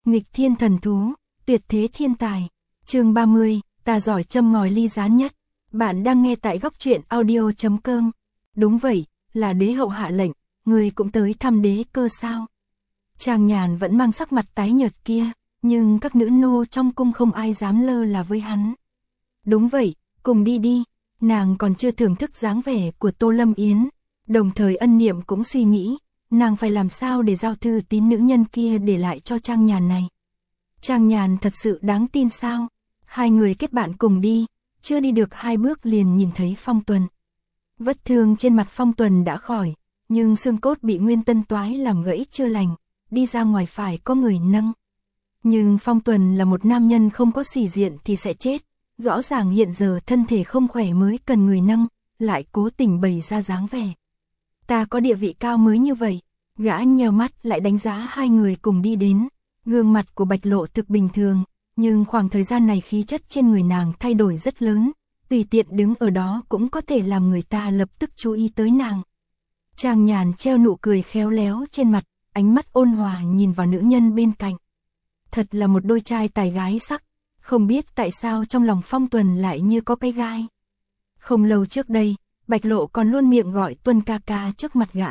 Nghịch thiên thần thú, tuyệt thế thiên tài. Chương 30, ta giỏi châm ngòi ly gián nhất. Bạn đang nghe tại góc truyện audio.com. Đúng vậy, là đế hậu hạ lệnh, người cũng tới thăm đế cơ sao? Trang Nhàn vẫn mang sắc mặt tái nhợt kia, nhưng các nữ nô trong cung không ai dám lơ là với hắn. Đúng vậy, cùng đi đi. Nàng còn chưa thưởng thức dáng vẻ của Tô Lâm Yến, đồng thời ân niệm cũng suy nghĩ, nàng phải làm sao để giao thư tín nữ nhân kia để lại cho Trang Nhàn này. Trang Nhàn thật sự đáng tin sao? Hai người kết bạn cùng đi, chưa đi được 2 bước liền nhìn thấy Phong Tuần. Vết thương trên mặt Phong Tuần đã khỏi, nhưng xương cốt bị Nguyên Tân Toái làm gãy chưa lành, đi ra ngoài phải có người nâng. Nhưng Phong Tuần là một nam nhân không có sĩ diện thì sẽ chết, rõ ràng hiện giờ thân thể không khỏe mới cần người nâng, lại cố tình bày ra dáng vẻ. Ta có địa vị cao mới như vậy. Gã nheo mắt lại đánh giá hai người cùng đi đến. Gương mặt của Bạch Lộ thực bình thường, nhưng khoảng thời gian này khí chất trên người nàng thay đổi rất lớn, tùy tiện đứng ở đó cũng có thể làm người ta lập tức chú ý tới nàng. Trang Nhàn treo nụ cười khéo léo trên mặt, ánh mắt ôn hòa nhìn vào nữ nhân bên cạnh. Thật là một đôi trai tài gái sắc, không biết tại sao trong lòng Phong Tuần lại như có cái gai. Không lâu trước đây, Bạch Lộ còn luôn miệng gọi Tuân ca ca trước mặt gã.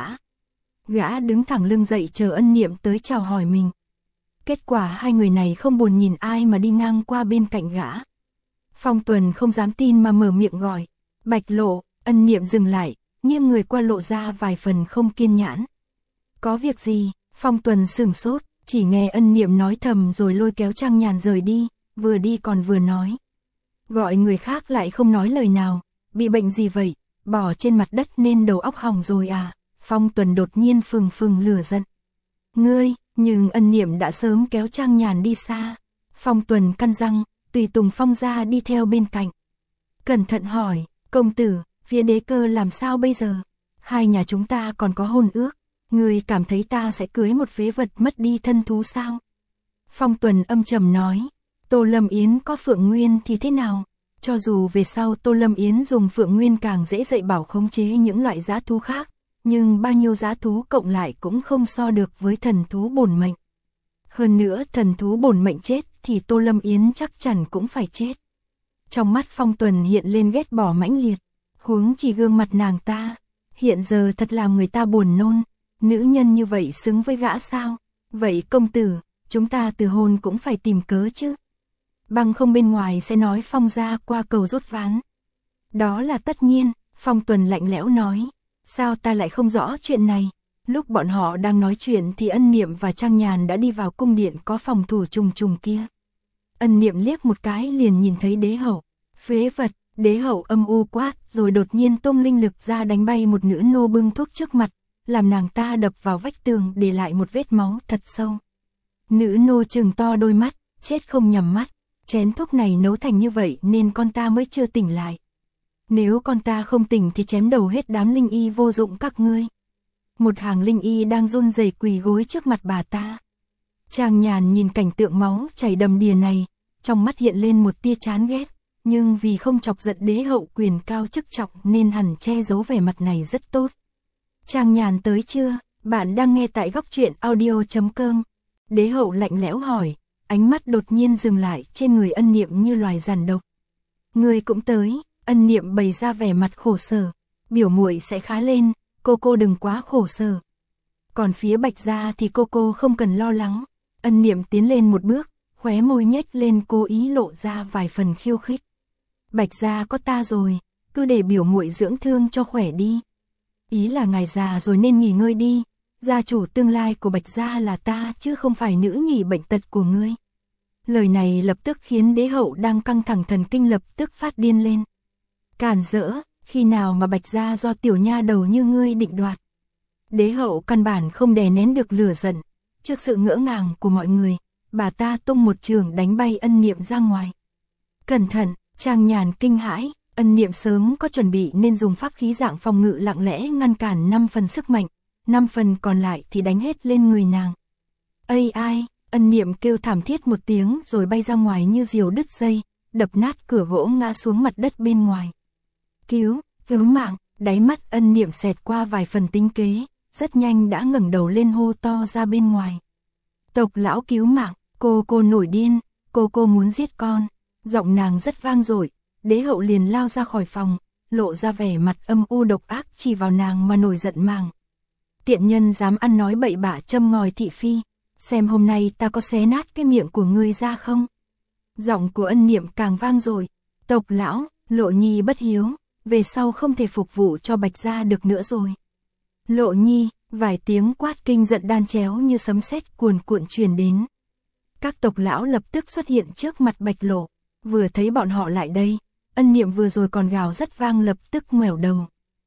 Gã đứng thẳng lưng dậy chờ ân niệm tới chào hỏi mình. Kết quả hai người này không buồn nhìn ai mà đi ngang qua bên cạnh gã. Phong Tuần không dám tin mà mở miệng gọi. Bạch Lộ, ân niệm dừng lại, nghiêng người qua lộ ra vài phần không kiên nhẫn. Có việc gì? Phong Tuần sửng sốt, chỉ nghe ân niệm nói thầm rồi lôi kéo Trang Nhàn rời đi, vừa đi còn vừa nói. Gọi người khác lại không nói lời nào, bị bệnh gì vậy? Bỏ trên mặt đất nên đầu óc hỏng rồi à? Phong Tuần đột nhiên phừng phừng lửa giận. Ngươi, nhưng ân niệm đã sớm kéo Trang Nhàn đi xa. Phong Tuần căn răng, tùy tùng Phong ra đi theo bên cạnh. Cẩn thận hỏi, công tử, phía đế cơ làm sao bây giờ? Hai nhà chúng ta còn có hôn ước. Ngươi cảm thấy ta sẽ cưới một phế vật mất đi thân thú sao? Phong Tuần âm trầm nói, Tô Lâm Yến có Phượng Nguyên thì thế nào? Cho dù về sau Tô Lâm Yến dùng Phượng Nguyên càng dễ dạy bảo khống chế những loại dã thú khác, nhưng bao nhiêu dã thú cộng lại cũng không so được với thần thú bổn mệnh. Hơn nữa thần thú bổn mệnh chết thì Tô Lâm Yến chắc chắn cũng phải chết. Trong mắt Phong Tuần hiện lên ghét bỏ mãnh liệt, huống chỉ gương mặt nàng ta, hiện giờ thật làm người ta buồn nôn, nữ nhân như vậy xứng với gã sao? Vậy công tử, chúng ta từ hôn cũng phải tìm cớ chứ. Bằng không bên ngoài sẽ nói Phong gia qua cầu rút ván. Đó là tất nhiên, Phong Tuần lạnh lẽo nói. Sao ta lại không rõ chuyện này? Lúc bọn họ đang nói chuyện thì ân niệm và Trang Nhàn đã đi vào cung điện có phòng thủ trùng trùng kia. Ân niệm liếc một cái liền nhìn thấy đế hậu. Phế vật, đế hậu âm u quát rồi đột nhiên tung linh lực ra đánh bay một nữ nô bưng thuốc trước mặt, làm nàng ta đập vào vách tường để lại một vết máu thật sâu. Nữ nô trừng to đôi mắt, chết không nhắm mắt. Chén thuốc này nấu thành như vậy nên con ta mới chưa tỉnh lại. Nếu con ta không tỉnh thì chém đầu hết đám linh y vô dụng các ngươi. Một hàng linh y đang run rẩy quỳ gối trước mặt bà ta. Trang Nhàn nhìn cảnh tượng máu chảy đầm đìa này, trong mắt hiện lên một tia chán ghét, nhưng vì không chọc giận đế hậu quyền cao chức trọng nên hẳn che giấu vẻ mặt này rất tốt. Trang Nhàn tới chưa? Bạn đang nghe tại góc truyện audio.com. Đế hậu lạnh lẽo hỏi, ánh mắt đột nhiên dừng lại trên người ân niệm như loài giàn độc. Người cũng tới. Ân niệm bày ra vẻ mặt khổ sở, biểu muội sẽ khá lên, cô đừng quá khổ sở. Còn phía Bạch gia thì cô không cần lo lắng. Ân niệm tiến lên một bước, khóe môi nhếch lên cố ý lộ ra vài phần khiêu khích. Bạch gia có ta rồi, cứ để biểu muội dưỡng thương cho khỏe đi. Ý là ngài già rồi nên nghỉ ngơi đi, gia chủ tương lai của Bạch gia là ta chứ không phải nữ nhị bệnh tật của ngươi. Lời này lập tức khiến đế hậu đang căng thẳng thần kinh lập tức phát điên lên. Cản rỡ, khi nào mà Bạch gia do tiểu nha đầu như ngươi định đoạt. Đế hậu căn bản không đè nén được lửa giận, trước sự ngỡ ngàng của mọi người, bà ta tung một chưởng đánh bay ân niệm ra ngoài. Cẩn thận, Trang Nhàn kinh hãi, ân niệm sớm có chuẩn bị nên dùng pháp khí dạng phòng ngự lặng lẽ ngăn cản 5 phần sức mạnh, 5 phần còn lại thì đánh hết lên người nàng. Ây ai, ân niệm kêu thảm thiết một tiếng rồi bay ra ngoài như diều đứt dây, đập nát cửa gỗ ngã xuống mặt đất bên ngoài. Cứu mạng, đáy mắt ân niệm xẹt qua vài phần tính kế, rất nhanh đã ngẩng đầu lên hô to ra bên ngoài. Tộc lão cứu mạng, Cô nổi điên, cô muốn giết con. Giọng nàng rất vang dội, đế hậu liền lao ra khỏi phòng, lộ ra vẻ mặt âm u độc ác chỉ vào nàng mà nổi giận màng. Tiện nhân dám ăn nói bậy bạ châm ngòi thị phi, xem hôm nay ta có xé nát cái miệng của ngươi ra không? Giọng của Ân Niệm càng vang dội, tộc lão, Lộ Nhi bất hiếu, về sau không thể phục vụ cho Bạch gia được nữa rồi. Lộ Nhi, vài tiếng quát kinh giận đan chéo như sấm sét cuồn cuộn truyền đến. Các tộc lão lập tức xuất hiện trước mặt Bạch Lộ, vừa thấy bọn họ lại đây, Ân Niệm vừa rồi còn gào rất vang lập tức ngoẻo đầu.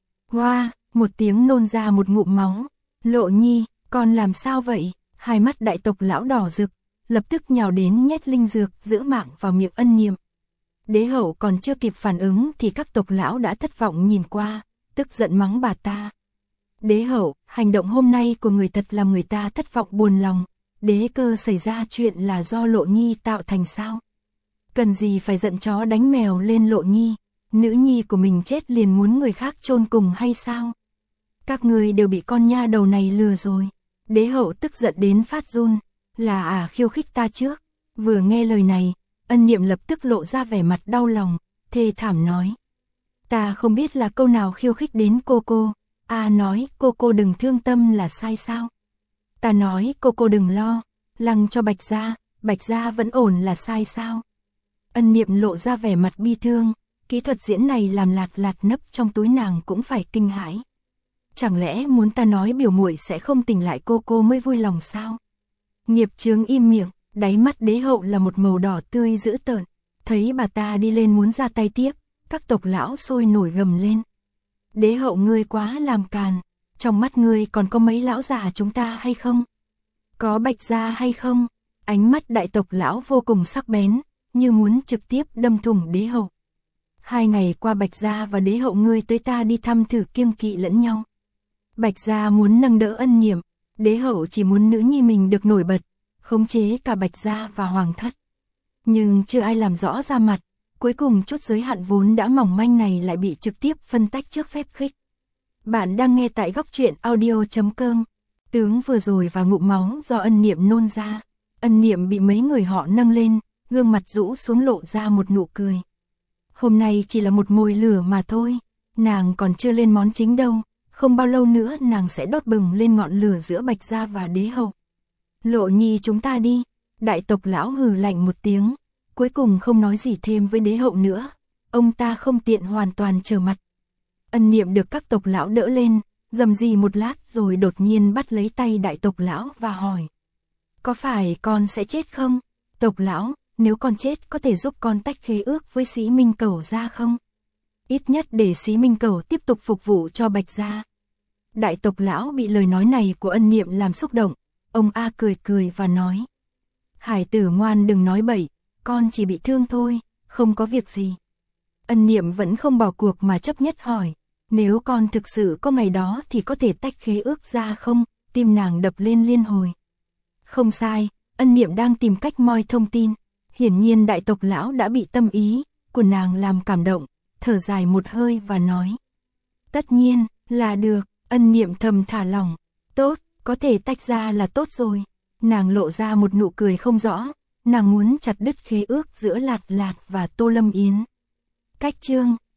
Hoa, một tiếng nôn ra một ngụm máu. Lộ Nhi, con làm sao vậy? Hai mắt đại tộc lão đỏ rực, lập tức nhào đến nhét linh dược giữ mạng vào miệng Ân Niệm. Đế hậu còn chưa kịp phản ứng thì các tộc lão đã thất vọng nhìn qua, tức giận mắng bà ta. Đế hậu, hành động hôm nay của người thật làm người ta thất vọng buồn lòng. Đế cơ xảy ra chuyện là do Lộ Nhi tạo thành sao? Cần gì phải giận chó đánh mèo lên Lộ Nhi? Nữ nhi của mình chết liền muốn người khác chôn cùng hay sao? Các người đều bị con nha đầu này lừa rồi. Đế hậu tức giận đến phát run. Là khiêu khích ta trước. Vừa nghe lời này, Ân Niệm lập tức lộ ra vẻ mặt đau lòng, thê thảm nói. Ta không biết là câu nào khiêu khích đến cô. Nói cô đừng thương tâm là sai sao? Ta nói cô đừng lo, lăng cho Bạch gia vẫn ổn là sai sao? Ân Niệm lộ ra vẻ mặt bi thương, kỹ thuật diễn này làm lạt nấp trong túi nàng cũng phải kinh hãi. Chẳng lẽ muốn ta nói biểu muội sẽ không tỉnh lại cô mới vui lòng sao? Nghiệp chướng im miệng, đáy mắt đế hậu là một màu đỏ tươi dữ tợn, thấy bà ta đi lên muốn ra tay tiếp, các tộc lão sôi nổi gầm lên. Đế hậu ngươi quá làm càn, trong mắt ngươi còn có mấy lão già chúng ta hay không? Có Bạch gia hay không? Ánh mắt đại tộc lão vô cùng sắc bén, như muốn trực tiếp đâm thủng đế hậu. 2 ngày qua Bạch gia và đế hậu ngươi tới ta đi thăm thử kiêng kỵ lẫn nhau. Bạch gia muốn nâng đỡ Ân Niệm, đế hậu chỉ muốn nữ nhi mình được nổi bật, khống chế cả Bạch gia và hoàng thất. Nhưng chưa ai làm rõ ra mặt, cuối cùng chút giới hạn vốn đã mỏng manh này lại bị trực tiếp phân tách trước phép khích. Bạn đang nghe tại góc truyện audio.com. Tướng vừa rồi và ngụm máu do Ân Niệm nôn ra. Ân Niệm bị mấy người họ nâng lên, gương mặt rũ xuống lộ ra một nụ cười. Hôm nay chỉ là một mồi lửa mà thôi, nàng còn chưa lên món chính đâu, không bao lâu nữa nàng sẽ đốt bừng lên ngọn lửa giữa Bạch gia và đế hậu. Lộ Nhi chúng ta đi, đại tộc lão hừ lạnh một tiếng, cuối cùng không nói gì thêm với đế hậu nữa, ông ta không tiện hoàn toàn trở mặt. Ân Niệm được các tộc lão đỡ lên, rầm rì một lát rồi đột nhiên bắt lấy tay đại tộc lão và hỏi. Có phải con sẽ chết không? Tộc lão, nếu con chết có thể giúp con tách khế ước với Xí Minh Cẩu ra không? Ít nhất để Xí Minh Cẩu tiếp tục phục vụ cho Bạch gia. Đại tộc lão bị lời nói này của Ân Niệm làm xúc động, ông cười và nói. Hải tử ngoan đừng nói bậy, con chỉ bị thương thôi, không có việc gì. Ân Niệm vẫn không bỏ cuộc mà chấp nhất hỏi. Nếu con thực sự có ngày đó thì có thể tách khế ước ra không? Tim nàng đập lên liên hồi. Không sai, Ân Niệm đang tìm cách moi thông tin. Hiển nhiên đại tộc lão đã bị tâm ý của nàng làm cảm động, thở dài một hơi và nói. Tất nhiên, là được. Ân Niệm thầm thả lỏng. Tốt, có thể tách ra là tốt rồi. Nàng lộ ra một nụ cười không rõ. Nàng muốn chặt đứt khế ước giữa Lạt và Tô Lâm Yến. Cách chương